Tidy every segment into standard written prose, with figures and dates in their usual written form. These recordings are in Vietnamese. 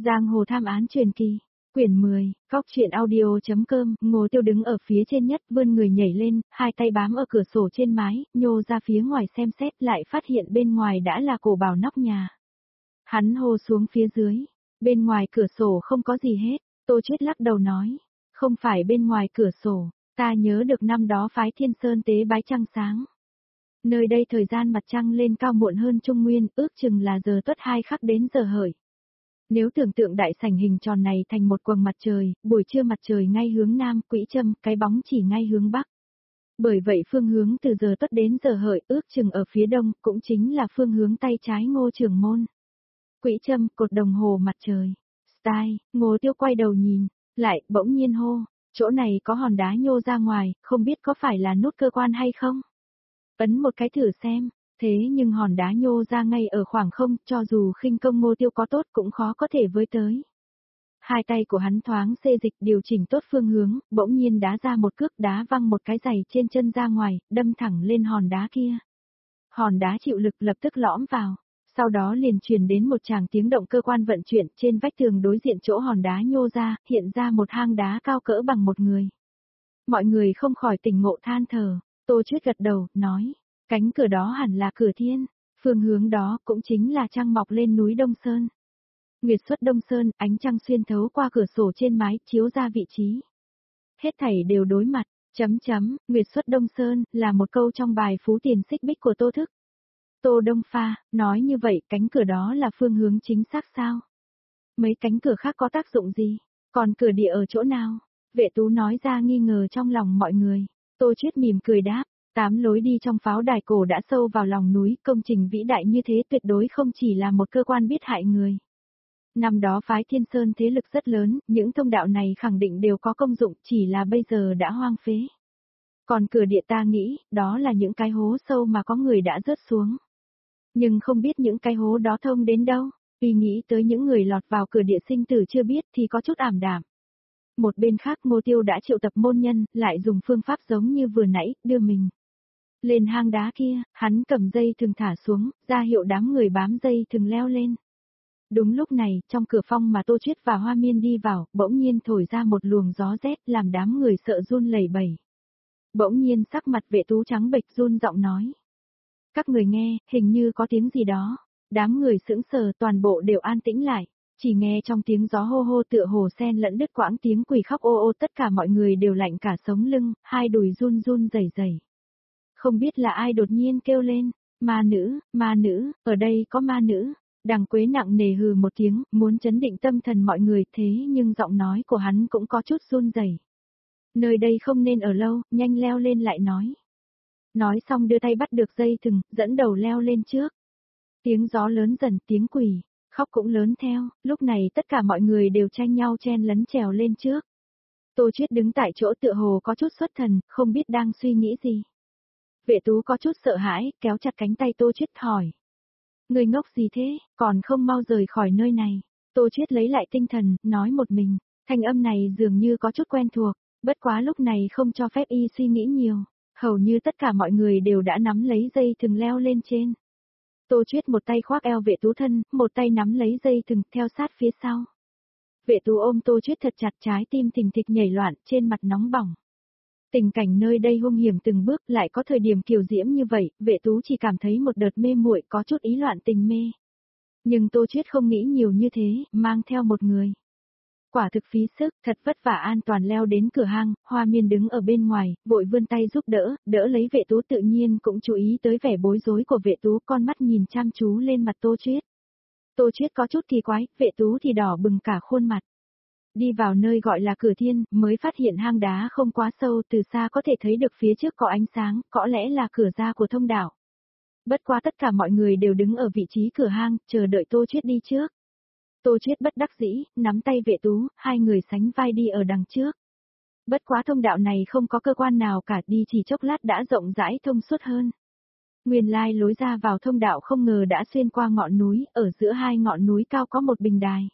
Giang hồ tham án truyền kỳ. Quyển 10, Góc truyện audio.com, Ngô Tiêu đứng ở phía trên nhất, vươn người nhảy lên, hai tay bám ở cửa sổ trên mái, nhô ra phía ngoài xem xét, lại phát hiện bên ngoài đã là cổ bảo nóc nhà. Hắn hô xuống phía dưới, bên ngoài cửa sổ không có gì hết. Tô Chuyết lắc đầu nói, không phải bên ngoài cửa sổ, ta nhớ được năm đó phái Thiên Sơn tế bái trăng sáng. Nơi đây thời gian mặt trăng lên cao muộn hơn Trung Nguyên, ước chừng là giờ tuất 2 khắc đến giờ hợi. Nếu tưởng tượng đại sảnh hình tròn này thành một quầng mặt trời, buổi trưa mặt trời ngay hướng nam, quỹ châm, cái bóng chỉ ngay hướng bắc. Bởi vậy phương hướng từ giờ tuất đến giờ hợi ước chừng ở phía đông, cũng chính là phương hướng tay trái Ngô Trưởng Môn. Quỹ châm, cột đồng hồ mặt trời. Style, Ngô Tiêu quay đầu nhìn, lại, bỗng nhiên hô, chỗ này có hòn đá nhô ra ngoài, không biết có phải là nút cơ quan hay không? Ấn một cái thử xem. Thế nhưng hòn đá nhô ra ngay ở khoảng không, cho dù khinh công Ngô Tiêu có tốt cũng khó có thể với tới. Hai tay của hắn thoáng xê dịch điều chỉnh tốt phương hướng, bỗng nhiên đá ra một cước đá văng một cái giày trên chân ra ngoài, đâm thẳng lên hòn đá kia. Hòn đá chịu lực lập tức lõm vào, sau đó liền truyền đến một tràng tiếng động cơ quan vận chuyển trên vách tường đối diện chỗ hòn đá nhô ra, hiện ra một hang đá cao cỡ bằng một người. Mọi người không khỏi tỉnh ngộ than thở, Tô Chuyết gật đầu, nói. Cánh cửa đó hẳn là cửa thiên, phương hướng đó cũng chính là trăng mọc lên núi Đông Sơn. Nguyệt xuất Đông Sơn, ánh trăng xuyên thấu qua cửa sổ trên mái, chiếu ra vị trí. Hết thảy đều đối mặt, Nguyệt xuất Đông Sơn, là một câu trong bài Phú Tiền Xích Bích của Tô Thức. Tô Đông Pha, nói như vậy cánh cửa đó là phương hướng chính xác sao? Mấy cánh cửa khác có tác dụng gì? Còn cửa địa ở chỗ nào? Vệ Tú nói ra nghi ngờ trong lòng mọi người. Tô Chuyết mỉm cười đáp. 8 lối đi trong pháo đài cổ đã sâu vào lòng núi, công trình vĩ đại như thế tuyệt đối không chỉ là một cơ quan biết hại người. Năm đó phái Thiên Sơn thế lực rất lớn, những thông đạo này khẳng định đều có công dụng, chỉ là bây giờ đã hoang phế. Còn cửa địa ta nghĩ, đó là những cái hố sâu mà có người đã rớt xuống. Nhưng không biết những cái hố đó thông đến đâu, vì nghĩ tới những người lọt vào cửa địa sinh tử chưa biết thì có chút ảm đạm. Một bên khác Ngô Tiêu đã triệu tập môn nhân, lại dùng phương pháp giống như vừa nãy, đưa mình lên hang đá kia, hắn cầm dây thừng thả xuống, ra hiệu đám người bám dây thừng leo lên. Đúng lúc này, trong cửa phong mà Tô Chuyết và Hoa Miên đi vào, bỗng nhiên thổi ra một luồng gió rét làm đám người sợ run lẩy bẩy. Bỗng nhiên sắc mặt Vệ Tú trắng bệch run giọng nói. Các người nghe, hình như có tiếng gì đó. Đám người sững sờ toàn bộ đều an tĩnh lại. Chỉ nghe trong tiếng gió hô hô tựa hồ sen lẫn đứt quãng tiếng quỷ khóc ô ô, tất cả mọi người đều lạnh cả sống lưng, hai đùi run run rẩy rẩy. Không biết là ai đột nhiên kêu lên, ma nữ, ở đây có ma nữ. Đằng Quế nặng nề hừ một tiếng, muốn chấn định tâm thần mọi người, thế nhưng giọng nói của hắn cũng có chút run rẩy. Nơi đây không nên ở lâu, nhanh leo lên lại nói. Nói xong đưa tay bắt được dây thừng, dẫn đầu leo lên trước. Tiếng gió lớn dần, tiếng quỷ khóc cũng lớn theo, lúc này tất cả mọi người đều tranh nhau chen lấn trèo lên trước. Tô Chuyết đứng tại chỗ tựa hồ có chút xuất thần, không biết đang suy nghĩ gì. Vệ Tú có chút sợ hãi, kéo chặt cánh tay Tô Chuyết hỏi. Người ngốc gì thế, còn không mau rời khỏi nơi này. Tô Chuyết lấy lại tinh thần, nói một mình, thanh âm này dường như có chút quen thuộc, bất quá lúc này không cho phép y suy nghĩ nhiều. Hầu như tất cả mọi người đều đã nắm lấy dây thừng leo lên trên. Tô Chuyết một tay khoác eo Vệ Tú thân, một tay nắm lấy dây thừng theo sát phía sau. Vệ Tú ôm Tô Chuyết thật chặt, trái tim thình thịch nhảy loạn, trên mặt nóng bỏng. Tình cảnh nơi đây hung hiểm từng bước, lại có thời điểm kiều diễm như vậy, Vệ Tú chỉ cảm thấy một đợt mê muội, có chút ý loạn tình mê. Nhưng Tô Chuyết không nghĩ nhiều như thế, mang theo một người. Quả thực phí sức, thật vất vả an toàn leo đến cửa hang, Hoa Miên đứng ở bên ngoài, vội vươn tay giúp đỡ, đỡ lấy Vệ Tú, tự nhiên cũng chú ý tới vẻ bối rối của Vệ Tú, con mắt nhìn chăm chú lên mặt Tô Chuyết. Tô Chuyết có chút kỳ quái, Vệ Tú thì đỏ bừng cả khuôn mặt. Đi vào nơi gọi là cửa thiên, mới phát hiện hang đá không quá sâu, từ xa có thể thấy được phía trước có ánh sáng, có lẽ là cửa ra của thông đạo. Bất quá tất cả mọi người đều đứng ở vị trí cửa hang, chờ đợi Tô Chuyết đi trước. Tô Chuyết bất đắc dĩ, nắm tay Vệ Tú, hai người sánh vai đi ở đằng trước. Bất quá thông đạo này không có cơ quan nào cả, đi chỉ chốc lát đã rộng rãi thông suốt hơn. Nguyên lai lối ra vào thông đạo không ngờ đã xuyên qua ngọn núi, ở giữa hai ngọn núi cao có một bình đài.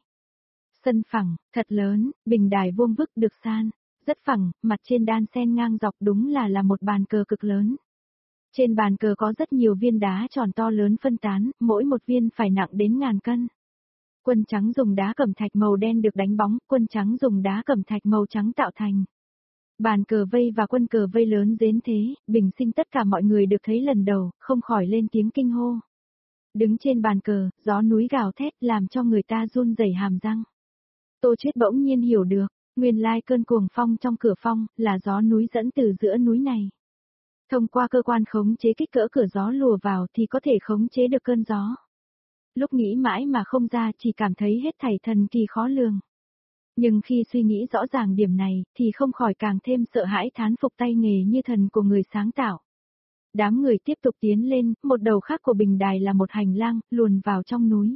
Sân phẳng, thật lớn, bình đài vuông vức được san, rất phẳng, mặt trên đan xen ngang dọc đúng là một bàn cờ cực lớn. Trên bàn cờ có rất nhiều viên đá tròn to lớn phân tán, mỗi một viên phải nặng đến ngàn cân. Quân trắng dùng đá cẩm thạch màu đen được đánh bóng, quân trắng dùng đá cẩm thạch màu trắng tạo thành. Bàn cờ vây và quân cờ vây lớn đến thế, bình sinh tất cả mọi người được thấy lần đầu, không khỏi lên tiếng kinh hô. Đứng trên bàn cờ, gió núi gào thét làm cho người ta run rẩy hàm răng. Tô Chuyết bỗng nhiên hiểu được, nguyên lai cơn cuồng phong trong cửa phong, là gió núi dẫn từ giữa núi này. Thông qua cơ quan khống chế kích cỡ cửa gió lùa vào thì có thể khống chế được cơn gió. Lúc nghĩ mãi mà không ra chỉ cảm thấy hết thảy thần kỳ khó lường. Nhưng khi suy nghĩ rõ ràng điểm này thì không khỏi càng thêm sợ hãi thán phục tay nghề như thần của người sáng tạo. Đám người tiếp tục tiến lên, một đầu khác của bình đài là một hành lang, luồn vào trong núi.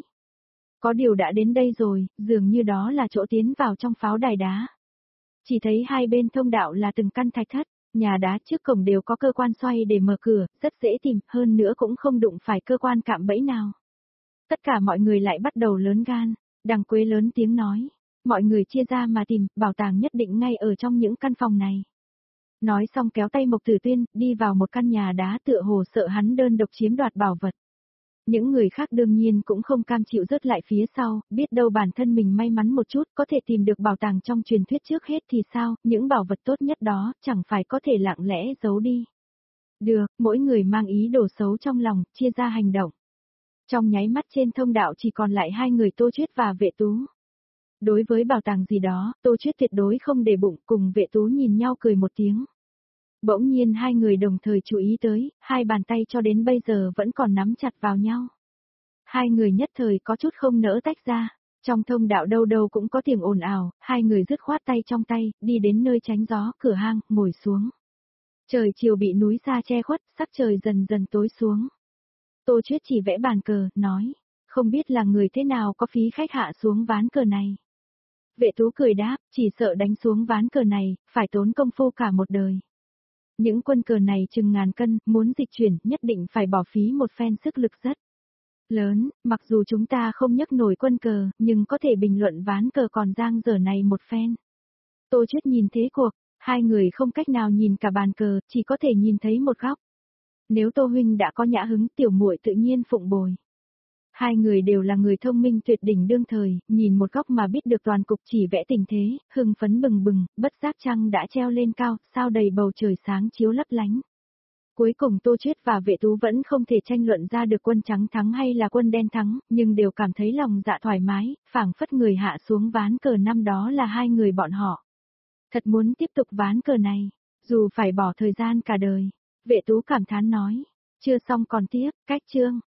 Có điều đã đến đây rồi, dường như đó là chỗ tiến vào trong pháo đài đá. Chỉ thấy hai bên thông đạo là từng căn thạch thất, nhà đá trước cổng đều có cơ quan xoay để mở cửa, rất dễ tìm, hơn nữa cũng không đụng phải cơ quan cạm bẫy nào. Tất cả mọi người lại bắt đầu lớn gan, Đằng Quế lớn tiếng nói, mọi người chia ra mà tìm, bảo tàng nhất định ngay ở trong những căn phòng này. Nói xong kéo tay Mộc Tử Tuyên, đi vào một căn nhà đá tựa hồ sợ hắn đơn độc chiếm đoạt bảo vật. Những người khác đương nhiên cũng không cam chịu rớt lại phía sau, biết đâu bản thân mình may mắn một chút có thể tìm được bảo tàng trong truyền thuyết trước hết thì sao, những bảo vật tốt nhất đó chẳng phải có thể lặng lẽ giấu đi. Được, mỗi người mang ý đồ xấu trong lòng, chia ra hành động. Trong nháy mắt trên thông đạo chỉ còn lại hai người Tô Chuyết và Vệ Tú. Đối với bảo tàng gì đó, Tô Chuyết tuyệt đối không để bụng, cùng Vệ Tú nhìn nhau cười một tiếng. Bỗng nhiên hai người đồng thời chú ý tới, hai bàn tay cho đến bây giờ vẫn còn nắm chặt vào nhau. Hai người nhất thời có chút không nỡ tách ra, trong thông đạo đâu đâu cũng có tiếng ồn ào, hai người dứt khoát tay trong tay, đi đến nơi tránh gió, cửa hang, ngồi xuống. Trời chiều bị núi xa che khuất, sắc trời dần dần tối xuống. Tô Chuyết chỉ vẽ bàn cờ, nói, không biết là người thế nào có phí khách hạ xuống ván cờ này. Vệ Tú cười đáp, chỉ sợ đánh xuống ván cờ này, phải tốn công phu cả một đời. Những quân cờ này chừng ngàn cân, muốn dịch chuyển nhất định phải bỏ phí một phen sức lực rất lớn, mặc dù chúng ta không nhấc nổi quân cờ, nhưng có thể bình luận ván cờ còn dang dở này một phen. Tô Chuyết nhìn thế cuộc, hai người không cách nào nhìn cả bàn cờ, chỉ có thể nhìn thấy một góc. Nếu Tô huynh đã có nhã hứng, tiểu muội tự nhiên phụng bồi. Hai người đều là người thông minh tuyệt đỉnh đương thời, nhìn một góc mà biết được toàn cục chỉ vẽ tình thế, hưng phấn bừng bừng, bất giác trăng đã treo lên cao, sao đầy bầu trời sáng chiếu lấp lánh. Cuối cùng Tô Chuyết và Vệ Tú vẫn không thể tranh luận ra được quân trắng thắng hay là quân đen thắng, nhưng đều cảm thấy lòng dạ thoải mái, phảng phất người hạ xuống ván cờ năm đó là hai người bọn họ. Thật muốn tiếp tục ván cờ này, dù phải bỏ thời gian cả đời. Vệ Tú cảm thán nói, chưa xong còn tiếp, cách chương.